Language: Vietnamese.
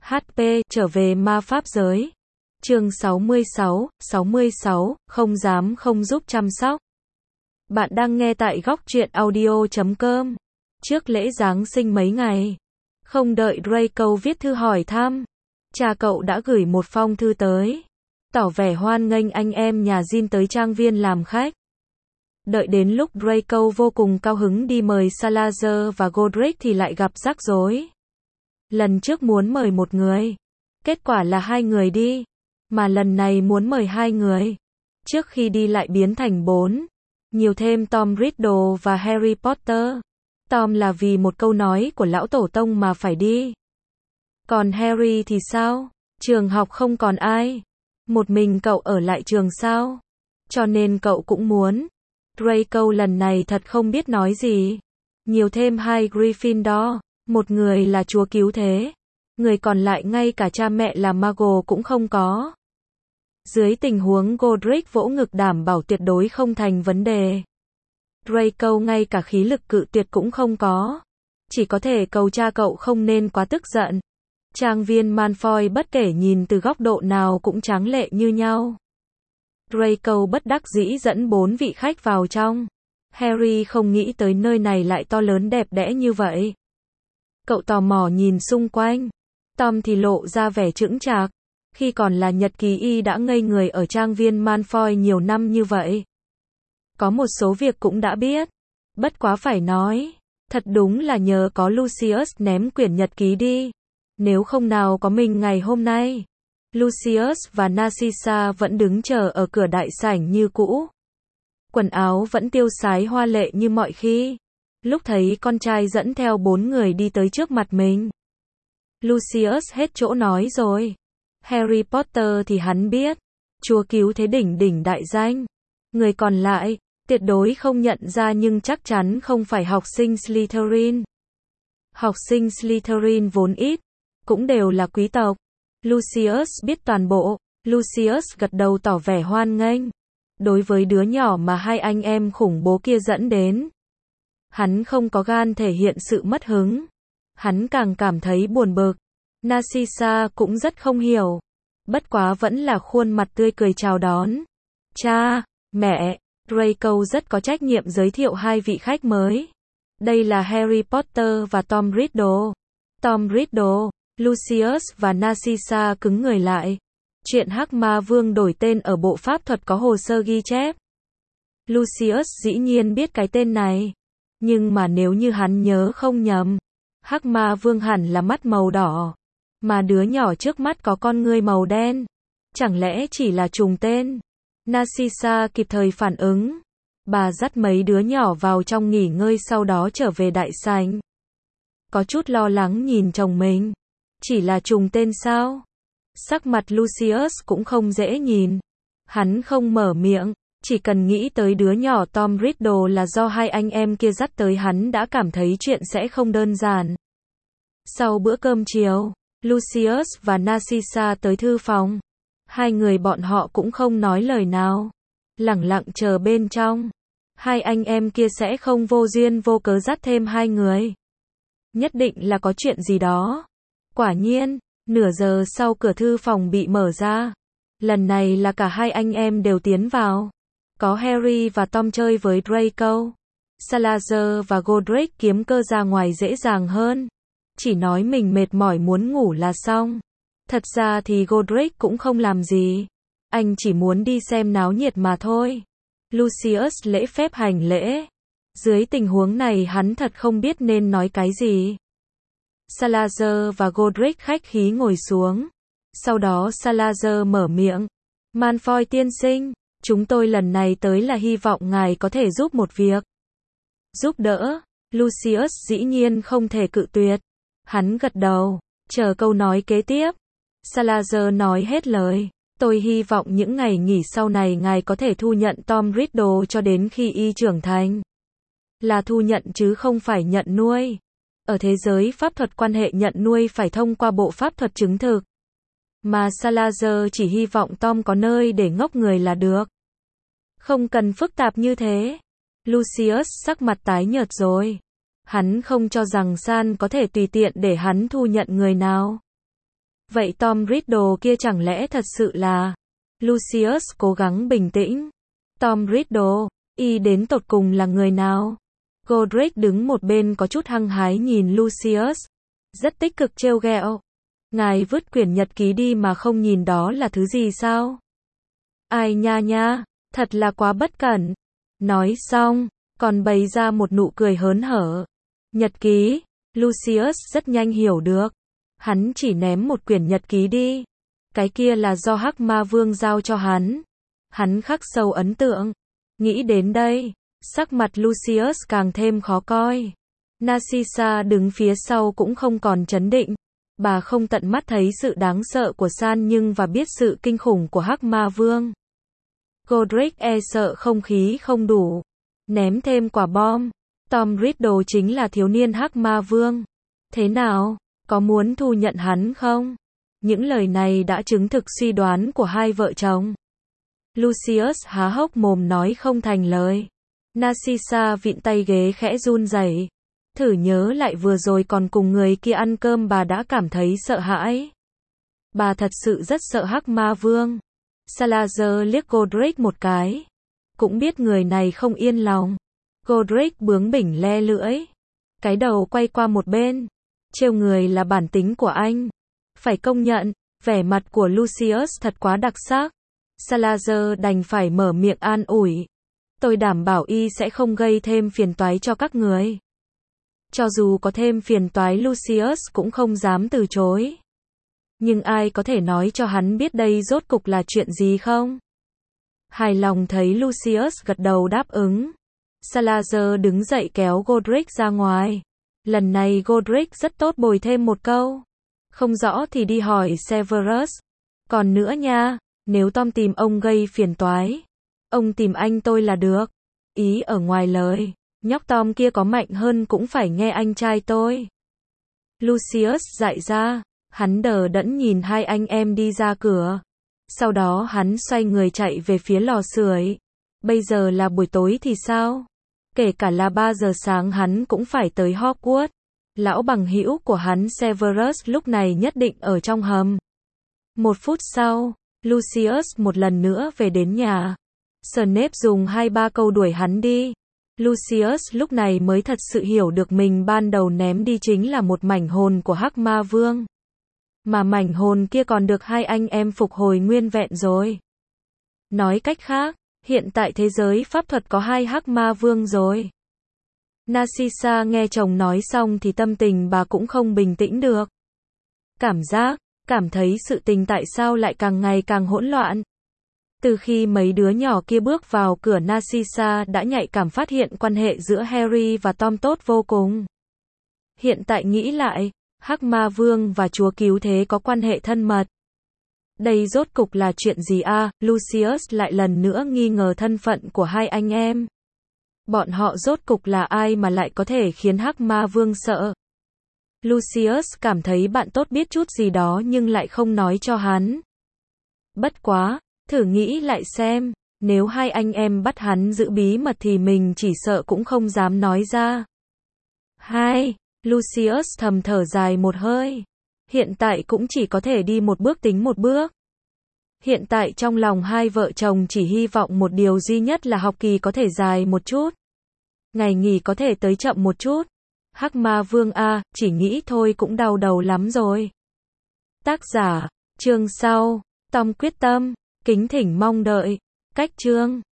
HP, trở về ma pháp giới. Chương 66, không dám không giúp chăm sóc. Bạn đang nghe tại góc truyện audio.com. Trước lễ Giáng sinh mấy ngày, không đợi Draco viết thư hỏi thăm, cha cậu đã gửi một phong thư tới, tỏ vẻ hoan nghênh anh em nhà Jin tới trang viên làm khách. Đợi đến lúc Draco vô cùng cao hứng đi mời Salazar và Godric thì lại gặp rắc rối. Lần trước muốn mời một người, kết quả là hai người đi, mà lần này muốn mời hai người, trước khi đi lại biến thành bốn, nhiều thêm Tom Riddle và Harry Potter. Tom là vì một câu nói của lão tổ tông mà phải đi. Còn Harry thì sao? Trường học không còn ai, một mình cậu ở lại trường sao? Cho nên cậu cũng muốn. Draco lần này thật không biết nói gì. Nhiều thêm hai Gryffindor, một người là chúa cứu thế, người còn lại ngay cả cha mẹ là Muggle cũng không có. Dưới tình huống Godric vỗ ngực đảm bảo tuyệt đối không thành vấn đề, Draco ngay cả khí lực cự tuyệt cũng không có. Chỉ có thể cầu cha cậu không nên quá tức giận. Trang viên Malfoy bất kể nhìn từ góc độ nào cũng tráng lệ như nhau. Draco bất đắc dĩ dẫn bốn vị khách vào trong. Harry không nghĩ tới nơi này lại to lớn đẹp đẽ như vậy. Cậu tò mò nhìn xung quanh. Tom thì lộ ra vẻ chững chạc. Khi còn là nhật ký y đã ngây người ở trang viên Malfoy nhiều năm như vậy. Có một số việc cũng đã biết. Bất quá phải nói, thật đúng là nhờ có Lucius ném quyển nhật ký đi. Nếu không nào có mình ngày hôm nay. Lucius và Narcissa vẫn đứng chờ ở cửa đại sảnh như cũ. Quần áo vẫn tiêu sái hoa lệ như mọi khi. Lúc thấy con trai dẫn theo bốn người đi tới trước mặt mình, Lucius hết chỗ nói rồi. Harry Potter thì hắn biết, chúa cứu thế đỉnh đỉnh đại danh. Người còn lại, tuyệt đối không nhận ra nhưng chắc chắn không phải học sinh Slytherin. Học sinh Slytherin vốn ít, cũng đều là quý tộc. Lucius biết toàn bộ. Lucius gật đầu tỏ vẻ hoan nghênh. Đối với đứa nhỏ mà hai anh em khủng bố kia dẫn đến, hắn không có gan thể hiện sự mất hứng. Hắn càng cảm thấy buồn bực. Narcissa cũng rất không hiểu. Bất quá vẫn là khuôn mặt tươi cười chào đón. Cha, mẹ, Draco rất có trách nhiệm giới thiệu hai vị khách mới. Đây là Harry Potter và Tom Riddle. Tom Riddle, Lucius và Narcissa cứng người lại. Chuyện Hắc Ma Vương đổi tên ở bộ pháp thuật có hồ sơ ghi chép. Lucius dĩ nhiên biết cái tên này. Nhưng mà nếu như hắn nhớ không nhầm, Hắc Ma Vương hẳn là mắt màu đỏ. Mà đứa nhỏ trước mắt có con ngươi màu đen. Chẳng lẽ chỉ là trùng tên? Narcissa kịp thời phản ứng. Bà dắt mấy đứa nhỏ vào trong nghỉ ngơi sau đó trở về đại sảnh. Có chút lo lắng nhìn chồng mình. Chỉ là trùng tên sao? Sắc mặt Lucius cũng không dễ nhìn. Hắn không mở miệng, chỉ cần nghĩ tới đứa nhỏ Tom Riddle là do hai anh em kia dắt tới hắn đã cảm thấy chuyện sẽ không đơn giản. Sau bữa cơm chiều, Lucius và Narcissa tới thư phòng. Hai người bọn họ cũng không nói lời nào, lẳng lặng chờ bên trong. Hai anh em kia sẽ không vô duyên vô cớ dắt thêm hai người. Nhất định là có chuyện gì đó. Quả nhiên, nửa giờ sau cửa thư phòng bị mở ra. Lần này là cả hai anh em đều tiến vào. Có Harry và Tom chơi với Draco. Salazar và Godric kiếm cơ ra ngoài dễ dàng hơn. Chỉ nói mình mệt mỏi muốn ngủ là xong. Thật ra thì Godric cũng không làm gì. Anh chỉ muốn đi xem náo nhiệt mà thôi. Lucius lễ phép hành lễ. Dưới tình huống này hắn thật không biết nên nói cái gì. Salazar và Godric khách khí ngồi xuống. Sau đó Salazar mở miệng. Malfoy tiên sinh, chúng tôi lần này tới là hy vọng ngài có thể giúp một việc. Giúp đỡ? Lucius dĩ nhiên không thể cự tuyệt. Hắn gật đầu, chờ câu nói kế tiếp. Salazar nói hết lời. Tôi hy vọng những ngày nghỉ sau này ngài có thể thu nhận Tom Riddle cho đến khi y trưởng thành. Là thu nhận chứ không phải nhận nuôi. Ở thế giới pháp thuật quan hệ nhận nuôi phải thông qua bộ pháp thuật chứng thực. Mà Salazar chỉ hy vọng Tom có nơi để ngốc người là được. Không cần phức tạp như thế. Lucius sắc mặt tái nhợt rồi. Hắn không cho rằng San có thể tùy tiện để hắn thu nhận người nào. Vậy Tom Riddle kia chẳng lẽ thật sự là... Lucius cố gắng bình tĩnh. Tom Riddle, y đến tột cùng là người nào? Godric đứng một bên có chút hăng hái nhìn Lucius. Rất tích cực trêu ghẹo. Ngài vứt quyển nhật ký đi mà không nhìn đó là thứ gì sao? Ai nha nha, thật là quá bất cẩn. Nói xong, còn bày ra một nụ cười hớn hở. Nhật ký, Lucius rất nhanh hiểu được. Hắn chỉ ném một quyển nhật ký đi. Cái kia là do Hắc Ma Vương giao cho hắn. Hắn khắc sâu ấn tượng. Nghĩ đến đây, sắc mặt Lucius càng thêm khó coi. Narcissa đứng phía sau cũng không còn trấn định. Bà không tận mắt thấy sự đáng sợ của San nhưng và biết sự kinh khủng của Hắc Ma Vương. Godric e sợ không khí không đủ. Ném thêm quả bom. Tom Riddle chính là thiếu niên Hắc Ma Vương. Thế nào? Có muốn thu nhận hắn không? Những lời này đã chứng thực suy đoán của hai vợ chồng. Lucius há hốc mồm nói không thành lời. Narcissa vịn tay ghế khẽ run rẩy. Thử nhớ lại vừa rồi còn cùng người kia ăn cơm bà đã cảm thấy sợ hãi. Bà thật sự rất sợ Hắc Ma Vương. Salazar liếc Godric một cái. Cũng biết người này không yên lòng. Godric bướng bỉnh le lưỡi. Cái đầu quay qua một bên. Trêu người là bản tính của anh. Phải công nhận, vẻ mặt của Lucius thật quá đặc sắc. Salazar đành phải mở miệng an ủi. Tôi đảm bảo y sẽ không gây thêm phiền toái cho các người. Cho dù có thêm phiền toái Lucius cũng không dám từ chối. Nhưng ai có thể nói cho hắn biết đây rốt cục là chuyện gì không? Hài lòng thấy Lucius gật đầu đáp ứng. Salazar đứng dậy kéo Godric ra ngoài. Lần này Godric rất tốt bồi thêm một câu. Không rõ thì đi hỏi Severus. Còn nữa nha, nếu Tom tìm ông gây phiền toái, ông tìm anh tôi là được. Ý ở ngoài lời, nhóc Tom kia có mạnh hơn cũng phải nghe anh trai tôi. Lucius dại ra, hắn đờ đẫn nhìn hai anh em đi ra cửa. Sau đó hắn xoay người chạy về phía lò sưởi. Bây giờ là buổi tối thì sao? Kể cả là 3 giờ sáng hắn cũng phải tới Hogwarts. Lão bằng hữu của hắn Severus lúc này nhất định ở trong hầm. 1 phút sau, Lucius một lần nữa về đến nhà. Snape dùng 2-3 câu đuổi hắn đi. Lucius lúc này mới thật sự hiểu được mình ban đầu ném đi chính là một mảnh hồn của Hắc Ma Vương. Mà mảnh hồn kia còn được hai anh em phục hồi nguyên vẹn rồi. Nói cách khác, hiện tại thế giới pháp thuật có 2 Hắc Ma Vương rồi. Narcissa nghe chồng nói xong thì tâm tình bà cũng không bình tĩnh được. Cảm thấy sự tình tại sao lại càng ngày càng hỗn loạn. Từ khi mấy đứa nhỏ kia bước vào cửa Narcissa đã nhạy cảm phát hiện quan hệ giữa Harry và Tom tốt vô cùng. Hiện tại nghĩ lại, Hắc Ma Vương và Chúa Cứu Thế có quan hệ thân mật. Đây rốt cục là chuyện gì a? Lucius lại lần nữa nghi ngờ thân phận của hai anh em. Bọn họ rốt cục là ai mà lại có thể khiến Hắc Ma Vương sợ? Lucius cảm thấy bạn tốt biết chút gì đó nhưng lại không nói cho hắn. Bất quá, thử nghĩ lại xem, nếu hai anh em bắt hắn giữ bí mật thì mình chỉ sợ cũng không dám nói ra. Lucius thầm thở dài một hơi. Hiện tại cũng chỉ có thể đi một bước tính một bước. Hiện tại trong lòng hai vợ chồng chỉ hy vọng một điều duy nhất là học kỳ có thể dài một chút. Ngày nghỉ có thể tới chậm một chút. Hắc Ma Vương a, chỉ nghĩ thôi cũng đau đầu lắm rồi. Tác giả, chương sau, Tom quyết tâm, kính thỉnh mong đợi, cách chương.